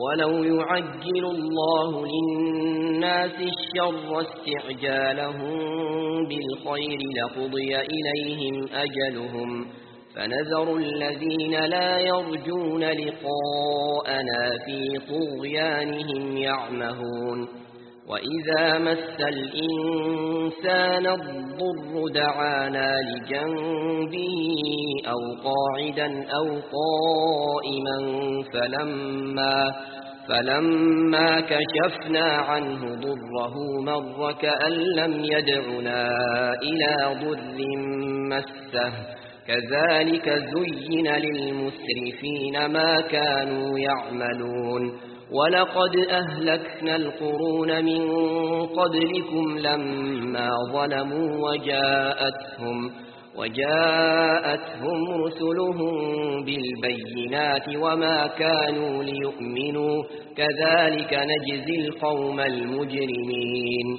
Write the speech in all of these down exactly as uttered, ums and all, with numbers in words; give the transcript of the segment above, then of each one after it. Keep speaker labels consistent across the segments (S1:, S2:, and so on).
S1: ولو يعجل الله للناس الشر استعجالهم بالخير لقضي إليهم أجلهم فنذر الذين لا يرجون لقاءنا في طغيانهم يعمهون وإذا مس الإنسان الضر دعانا لجنبه أو قاعدا أو قائما فلما, فلما كشفنا عنه ضره مر كأن لم يدعنا إلى ضر مسه كذلك زين للمسرفين ما كانوا يعملون ولقد أهلكنا القرون من قبلكم لما ظلموا وجاءتهم, وجاءتهم رسلهم بالبينات وما كانوا ليؤمنوا كذلك نجزي القوم المجرمين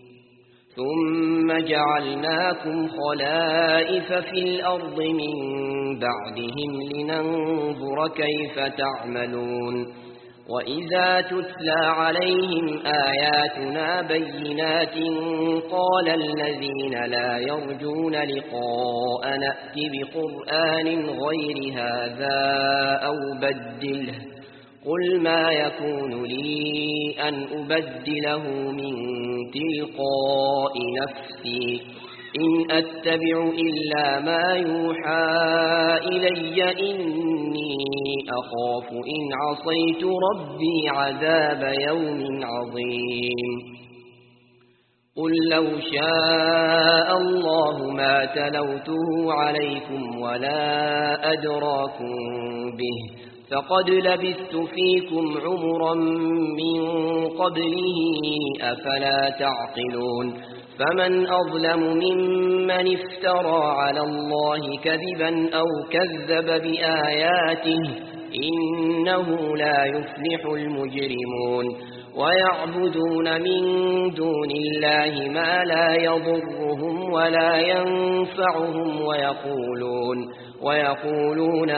S1: ثم جعلناكم خلائف في الأرض من بعدهم لننظر كيف تعملون وإذا تتلى عليهم آياتنا بينات قال الذين لا يرجون لقاء نأت بقرآن غير هذا أو بدله قل ما يكون لي أن أبدله من تلقاء نفسي إن أتبع إلا ما يوحى إلي إني أخاف إن عصيت ربي عذاب يوم عظيم قل لو شاء الله ما تلوته عليكم ولا أدراكم به فقد لبثت فيكم عمرا من قبله أفلا تعقلون فمن أظلم ممن افترى على الله كذبا أو كذب بآياته إنه لا يفلح المجرمون ويعبدون من دون الله ما لا يضرهم ولا ينفعهم ويقولون ويقولون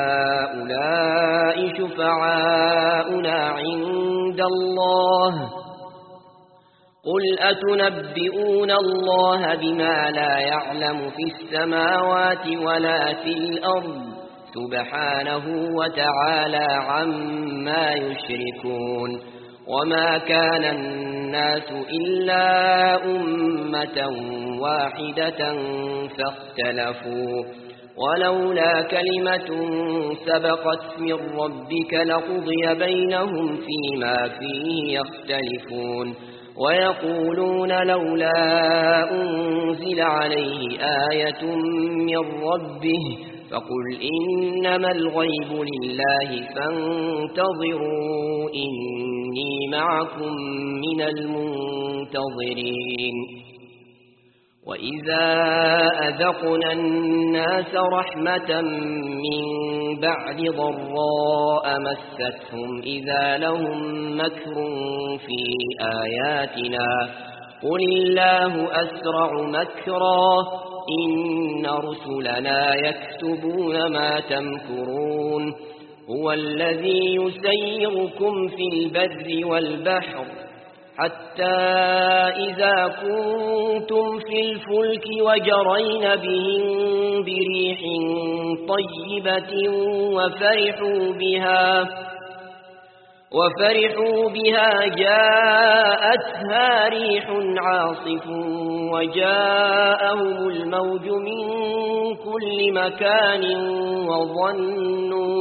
S1: هؤلاء شفعاؤنا عند الله قل أتنبئون الله بما لا يعلم في السماوات ولا في الأرض سبحانه وتعالى عما يشركون وما كان الناس إلا أمة واحدة فاختلفوا ولولا كلمة سبقت من ربك لقضي بينهم فيما فيه يختلفون ويقولون لولا أنزل عليه آية من ربه فقل إنما الغيب لله فانتظروا إني معكم من المنتظرين وإذا أذقنا الناس رحمة من بعد ضراء مستهم إذا لهم مكر في آياتنا قل الله أسرع مكرا إن رسلنا يكتبون ما تمكرون هو الذي يسيركم في البر والبحر حتى إذا كنتم في الفلك وجرين بهم بريح طيبة وفرحوا بها وفرحوا بها جاءتها ريح عاصف وجاءهم الموج من كل مكان وظنوا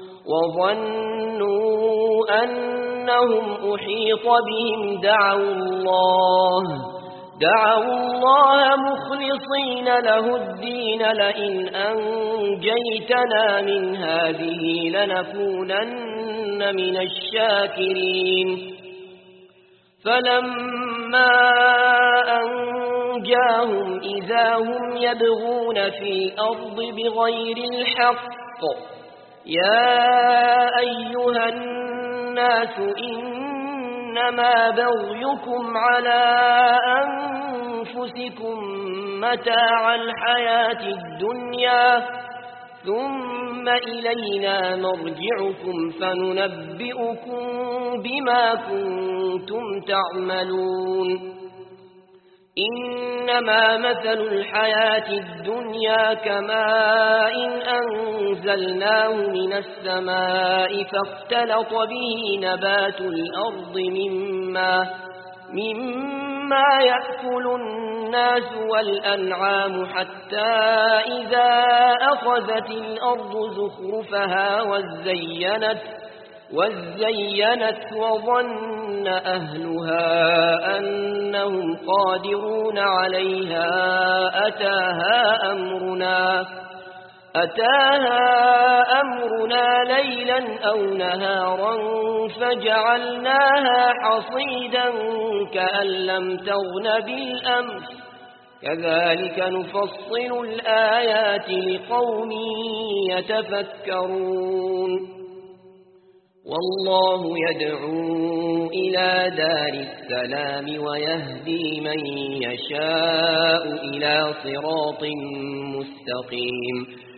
S1: وظنوا أنهم أحيط بهم دعوا الله دعوا الله مخلصين له الدين لئن أنجيتنا من هذه لنكونن من الشاكرين فلما أنجاهم إذا هم يبغون في الأرض بغير الحق يا أيها الناس إنما بغيكم على أنفسكم متاع الحياة الدنيا ثم إلينا مرجعكم فننبئكم بما كنتم تعملون إنما مثل الحياة الدنيا كماء أنزلناه من السماء فاختلط به نبات الأرض مما, مما يأكل الناس والأنعام حتى إذا أخذت الأرض زخرفها وزينت وزينت وظن أهلها أنهم قادرون عليها أتاها أمرنا أتاها أمرنا ليلا أو نهارا فجعلناها حصيدا كأن لم تغن بالأمس كذلك نفصل الآيات لقوم يتفكرون والله يدعو إلى دار السلام ويهدي من يشاء إلى صراط مستقيم